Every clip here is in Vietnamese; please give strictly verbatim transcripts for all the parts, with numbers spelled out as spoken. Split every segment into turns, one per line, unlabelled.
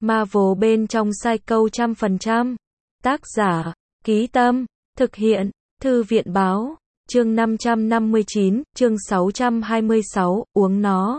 Marvel bên trong Psycho trăm phần trăm. Tác giả, Ký Tâm, thực hiện, Thư viện báo, chương năm trăm năm mươi chín, chương sáu trăm hai mươi sáu, uống nó.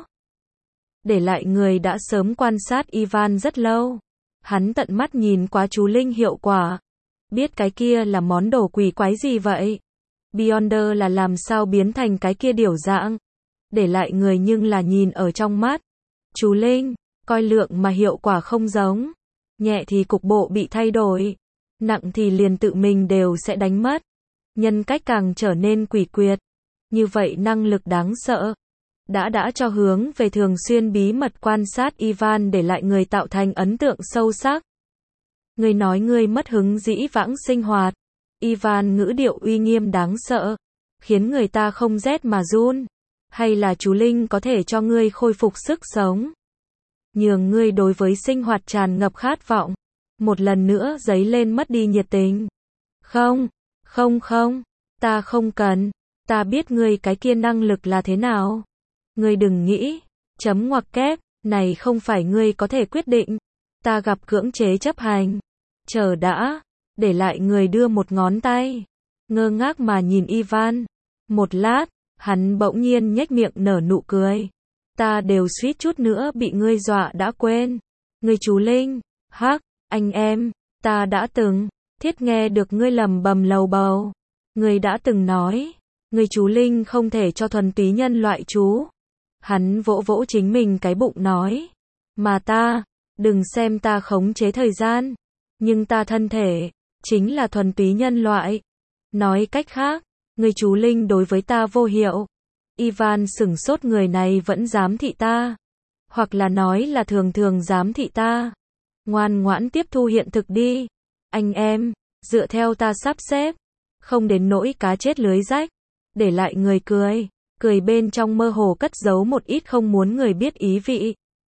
Để lại người đã sớm quan sát Ivan rất lâu. Hắn tận mắt nhìn qua chú Linh hiệu quả. Biết cái kia là món đồ quỷ quái gì vậy? Beyonder là làm sao biến thành cái kia điểu dạng? Để lại người nhưng là nhìn ở trong mắt. Chú Linh, coi lượng mà hiệu quả không giống. Nhẹ thì cục bộ bị thay đổi. Nặng thì liền tự mình đều sẽ đánh mất. Nhân cách càng trở nên quỷ quyệt. Như vậy năng lực đáng sợ. Đã đã cho hướng về thường xuyên bí mật quan sát Ivan để lại người tạo thành ấn tượng sâu sắc. Người nói ngươi mất hứng dĩ vãng sinh hoạt. Ivan ngữ điệu uy nghiêm đáng sợ. Khiến người ta không rét mà run. Hay là chú Linh có thể cho ngươi khôi phục sức sống. Nhường ngươi đối với sinh hoạt tràn ngập khát vọng. Một lần nữa dấy lên mất đi nhiệt tình. Không, không không, ta không cần. Ta biết ngươi cái kia năng lực là thế nào. Ngươi đừng nghĩ, chấm ngoặc kép, này không phải ngươi có thể quyết định. Ta gặp cưỡng chế chấp hành. Chờ đã, để lại người đưa một ngón tay. Ngơ ngác mà nhìn Ivan. Một lát, hắn bỗng nhiên nhếch miệng nở nụ cười. Ta đều suýt chút nữa bị ngươi dọa đã quên. Ngươi chú Linh, hắc, anh em, ta đã từng, thiết nghe được ngươi lầm bầm lầu bầu. Ngươi đã từng nói, ngươi chú Linh không thể cho thuần túy nhân loại chú. Hắn vỗ vỗ chính mình cái bụng nói. Mà ta, đừng xem ta khống chế thời gian. Nhưng ta thân thể, chính là thuần túy nhân loại. Nói cách khác, ngươi chú Linh đối với ta vô hiệu. Ivan sửng sốt, người này vẫn giám thị ta. Hoặc là nói là thường thường giám thị ta. Ngoan ngoãn tiếp thu hiện thực đi. Anh em, dựa theo ta sắp xếp. Không đến nỗi cá chết lưới rách. Để lại người cười. Cười bên trong mơ hồ cất giấu một ít không muốn người biết ý vị.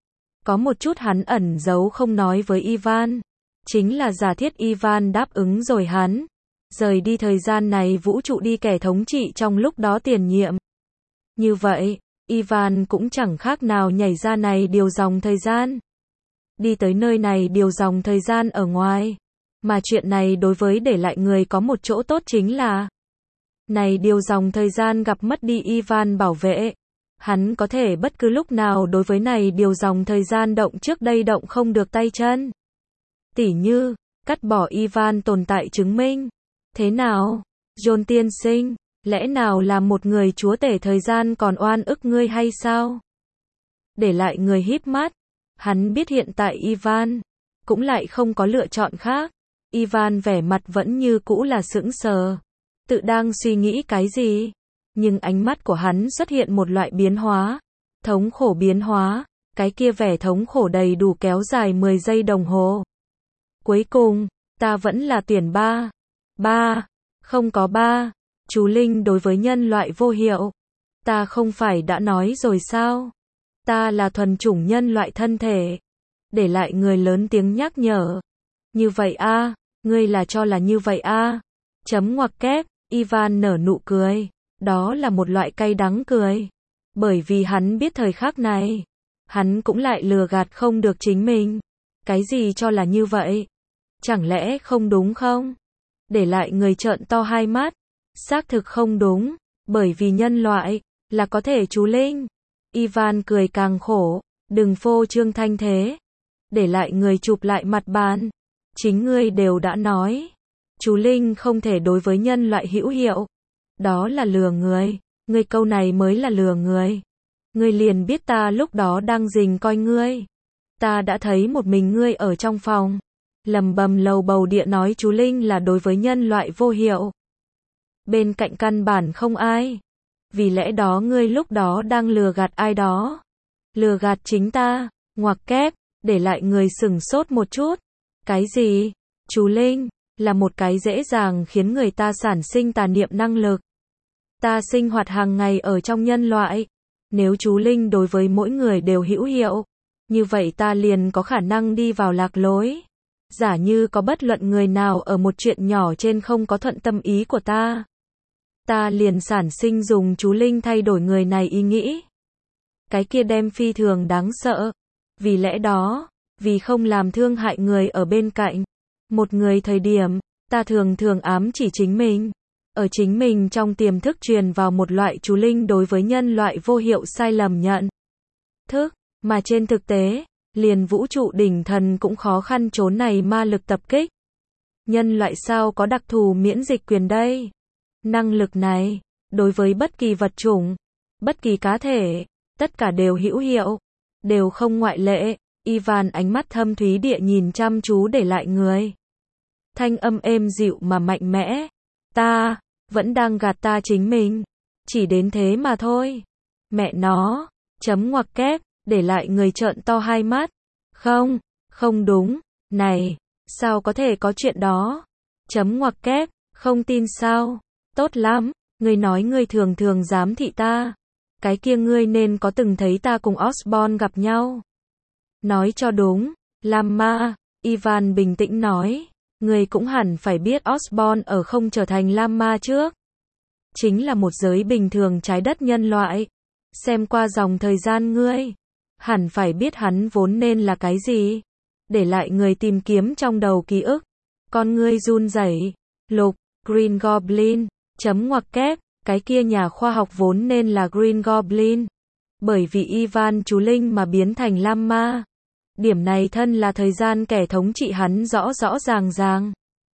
Có một chút hắn ẩn giấu không nói với Ivan. Chính là giả thiết Ivan đáp ứng rồi hắn. Rời đi thời gian này vũ trụ đi kẻ thống trị trong lúc đó tiền nhiệm. Như vậy, Ivan cũng chẳng khác nào nhảy ra này điều dòng thời gian. Đi tới nơi này điều dòng thời gian ở ngoài. Mà chuyện này đối với để lại người có một chỗ tốt chính là này điều dòng thời gian gặp mất đi Ivan bảo vệ. Hắn có thể bất cứ lúc nào đối với này điều dòng thời gian động trước đây động không được tay chân. Tỉ như, cắt bỏ Ivan tồn tại chứng minh. Thế nào, John tiên sinh, lẽ nào là một người chúa tể thời gian còn oan ức ngươi hay sao? Để lại người híp mắt. Hắn biết hiện tại Ivan cũng lại không có lựa chọn khác. Ivan vẻ mặt vẫn như cũ là sững sờ. Tự đang suy nghĩ cái gì? Nhưng ánh mắt của hắn xuất hiện một loại biến hóa. Thống khổ biến hóa. Cái kia vẻ thống khổ đầy đủ kéo dài mười giây đồng hồ. Cuối cùng, ta vẫn là tuyển ba. Ba. Không có ba. Chú Linh đối với nhân loại vô hiệu. Ta không phải đã nói rồi sao? Ta là thuần chủng nhân loại thân thể. Để lại người lớn tiếng nhắc nhở. Như vậy a, à, ngươi là cho là như vậy a. À. Chấm ngoặc kép, Ivan nở nụ cười. Đó là một loại cay đắng cười. Bởi vì hắn biết thời khắc này, hắn cũng lại lừa gạt không được chính mình. Cái gì cho là như vậy? Chẳng lẽ không đúng không? Để lại người trợn to hai mắt. Xác thực không đúng, bởi vì nhân loại là có thể chú Linh. Ivan cười càng khổ, đừng phô trương thanh thế. Để lại người chụp lại mặt bàn. Chính ngươi đều đã nói, chú Linh không thể đối với nhân loại hữu hiệu. Đó là lừa người, ngươi câu này mới là lừa người. Ngươi liền biết ta lúc đó đang rình coi ngươi. Ta đã thấy một mình ngươi ở trong phòng. Lầm bầm lầu bầu địa nói chú Linh là đối với nhân loại vô hiệu. Bên cạnh căn bản không ai. Vì lẽ đó ngươi lúc đó đang lừa gạt ai đó. Lừa gạt chính ta, ngoặc kép, để lại người sửng sốt một chút. Cái gì? Chú Linh, là một cái dễ dàng khiến người ta sản sinh tà niệm năng lực. Ta sinh hoạt hàng ngày ở trong nhân loại. Nếu chú Linh đối với mỗi người đều hữu hiệu, như vậy ta liền có khả năng đi vào lạc lối. Giả như có bất luận người nào ở một chuyện nhỏ trên không có thuận tâm ý của ta. Ta liền sản sinh dùng chú Linh thay đổi người này ý nghĩ. Cái kia đem phi thường đáng sợ. Vì lẽ đó, vì không làm thương hại người ở bên cạnh. Một người thời điểm, ta thường thường ám chỉ chính mình. Ở chính mình trong tiềm thức truyền vào một loại chú linh đối với nhân loại vô hiệu sai lầm nhận thức, mà trên thực tế, liền vũ trụ đỉnh thần cũng khó khăn trốn này ma lực tập kích. Nhân loại sao có đặc thù miễn dịch quyền đây? Năng lực này, đối với bất kỳ vật chủng, bất kỳ cá thể, tất cả đều hữu hiệu, đều không ngoại lệ. Ivan ánh mắt thâm thúy địa nhìn chăm chú để lại người. Thanh âm êm dịu mà mạnh mẽ. Ta, vẫn đang gạt ta chính mình. Chỉ đến thế mà thôi. Mẹ nó, chấm ngoặc kép, để lại người trợn to hai mắt. Không, không đúng, này, sao có thể có chuyện đó? Chấm ngoặc kép, không tin sao? Tốt lắm, ngươi nói ngươi thường thường giám thị ta. Cái kia ngươi nên có từng thấy ta cùng Osborn gặp nhau. Nói cho đúng, Lamma, Ivan bình tĩnh nói. Ngươi cũng hẳn phải biết Osborn ở không trở thành Lamma trước. Chính là một giới bình thường trái đất nhân loại. Xem qua dòng thời gian ngươi, hẳn phải biết hắn vốn nên là cái gì. Để lại người tìm kiếm trong đầu ký ức. Con ngươi run rẩy. Lục, Green Goblin, chấm ngoặc kép, cái kia nhà khoa học vốn nên là Green Goblin. Bởi vì Ivan chú linh mà biến thành Lamma. Điểm này thân là thời gian kẻ thống trị hắn rõ rõ ràng ràng.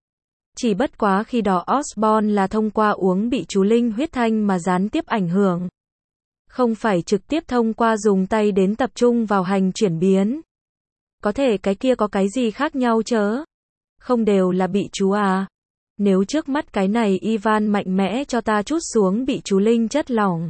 Chỉ bất quá khi đó Osborn là thông qua uống bị chú linh huyết thanh mà gián tiếp ảnh hưởng. Không phải trực tiếp thông qua dùng tay đến tập trung vào hành chuyển biến. Có thể cái kia có cái gì khác nhau chớ? Không đều là bị chú à? Nếu trước mắt cái này Ivan mạnh mẽ cho ta chút xuống bị chú linh chất lỏng.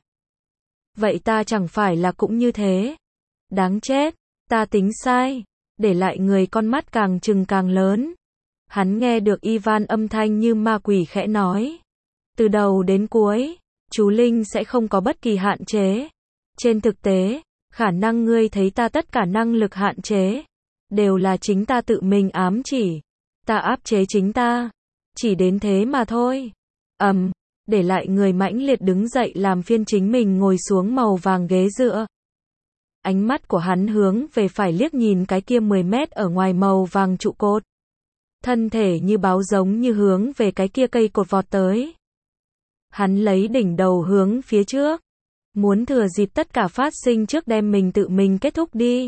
Vậy ta chẳng phải là cũng như thế? Đáng chết, ta tính sai. Để lại người con mắt càng trừng càng lớn. Hắn nghe được Ivan âm thanh như ma quỷ khẽ nói. Từ đầu đến cuối, chú linh sẽ không có bất kỳ hạn chế. Trên thực tế, khả năng ngươi thấy ta tất cả năng lực hạn chế, đều là chính ta tự mình ám chỉ. Ta áp chế chính ta. Chỉ đến thế mà thôi. Ầm, um, để lại người mãnh liệt đứng dậy làm phiên chính mình ngồi xuống màu vàng ghế dựa. Ánh mắt của hắn hướng về phải liếc nhìn cái kia mười mét ở ngoài màu vàng trụ cột. Thân thể như báo giống như hướng về cái kia cây cột vọt tới. Hắn lấy đỉnh đầu hướng phía trước. Muốn thừa dịp tất cả phát sinh trước đem mình tự mình kết thúc đi.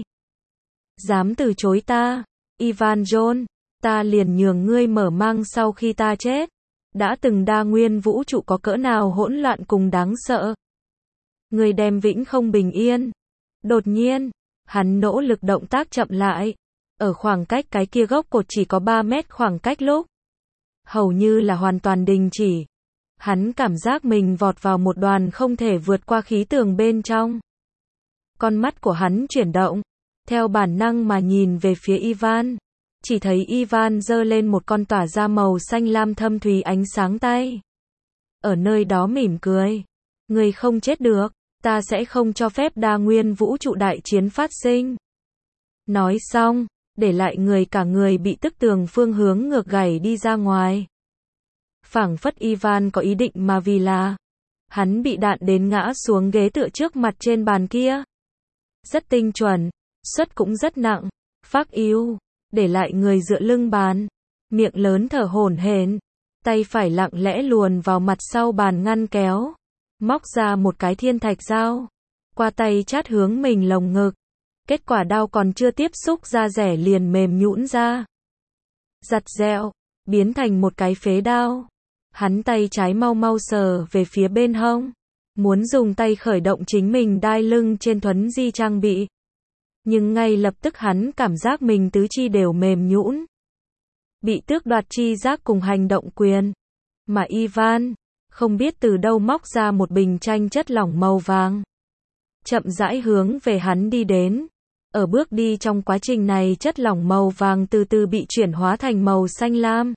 Dám từ chối ta, Ivan John, ta liền nhường ngươi mở mang sau khi ta chết. Đã từng đa nguyên vũ trụ có cỡ nào hỗn loạn cùng đáng sợ. Ngươi đem vĩnh không bình yên. Đột nhiên, hắn nỗ lực động tác chậm lại. Ở khoảng cách cái kia gốc cột chỉ có ba mét khoảng cách lúc. Hầu như là hoàn toàn đình chỉ. Hắn cảm giác mình vọt vào một đoàn không thể vượt qua khí tường bên trong. Con mắt của hắn chuyển động, theo bản năng mà nhìn về phía Ivan. Chỉ thấy Ivan giơ lên một con tỏa ra màu xanh lam thâm thúy ánh sáng tay. Ở nơi đó mỉm cười. Người không chết được, ta sẽ không cho phép đa nguyên vũ trụ đại chiến phát sinh. Nói xong, để lại người cả người bị tức tường phương hướng ngược gảy đi ra ngoài. Phảng phất Ivan có ý định mà vì là hắn bị đạn đến ngã xuống ghế tựa trước mặt trên bàn kia. Rất tinh chuẩn, suất cũng rất nặng, phác yếu, để lại người dựa lưng bàn, miệng lớn thở hổn hển, tay phải lặng lẽ luồn vào mặt sau bàn ngăn kéo, móc ra một cái thiên thạch dao, qua tay chát hướng mình lồng ngực. Kết quả đao còn chưa tiếp xúc da rẻ liền mềm nhũn ra. Giặt dẹo, biến thành một cái phế đao. Hắn tay trái mau mau sờ về phía bên hông. Muốn dùng tay khởi động chính mình đai lưng trên thuấn di trang bị. Nhưng ngay lập tức hắn cảm giác mình tứ chi đều mềm nhũn. Bị tước đoạt chi giác cùng hành động quyền. Mà Ivan, không biết từ đâu móc ra một bình chanh chất lỏng màu vàng. Chậm rãi hướng về hắn đi đến. Ở bước đi trong quá trình này chất lỏng màu vàng từ từ bị chuyển hóa thành màu xanh lam.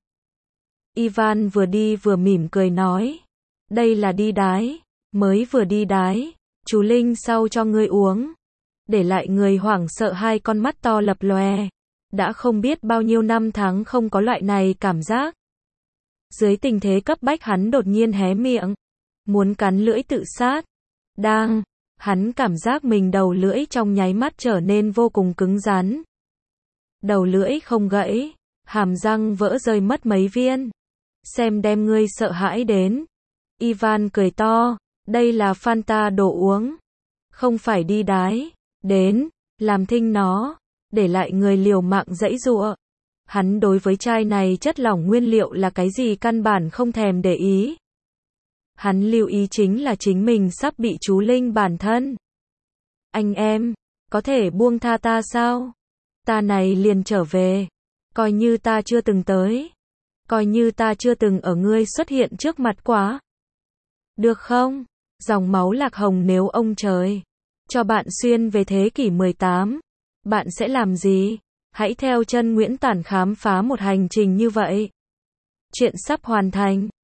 Ivan vừa đi vừa mỉm cười nói. Đây là đi đái. Mới vừa đi đái. Chú Linh sau cho ngươi uống. Để lại người hoảng sợ hai con mắt to lập lòe. Đã không biết bao nhiêu năm tháng không có loại này cảm giác. Dưới tình thế cấp bách hắn đột nhiên hé miệng. Muốn cắn lưỡi tự sát. Đang. Hắn cảm giác mình đầu lưỡi trong nháy mắt trở nên vô cùng cứng rắn. đầu lưỡi không gãy, hàm răng vỡ rơi mất mấy viên. Xem đem ngươi sợ hãi đến. Ivan cười to, đây là Fanta đồ uống, không phải đi đái, đến, làm thinh nó, để lại người liều mạng giãy giụa. Hắn đối với chai này chất lỏng nguyên liệu là cái gì căn bản không thèm để ý. Hắn lưu ý chính là chính mình sắp bị chú Linh bản thân. Anh em, có thể buông tha ta sao? Ta này liền trở về, coi như ta chưa từng tới, coi như ta chưa từng ở ngươi xuất hiện trước mặt quá. Được không? Dòng máu lạc hồng nếu ông trời cho bạn xuyên về thế kỷ mười tám, bạn sẽ làm gì? Hãy theo chân Nguyễn Tản khám phá một hành trình như vậy. Chuyện sắp hoàn thành.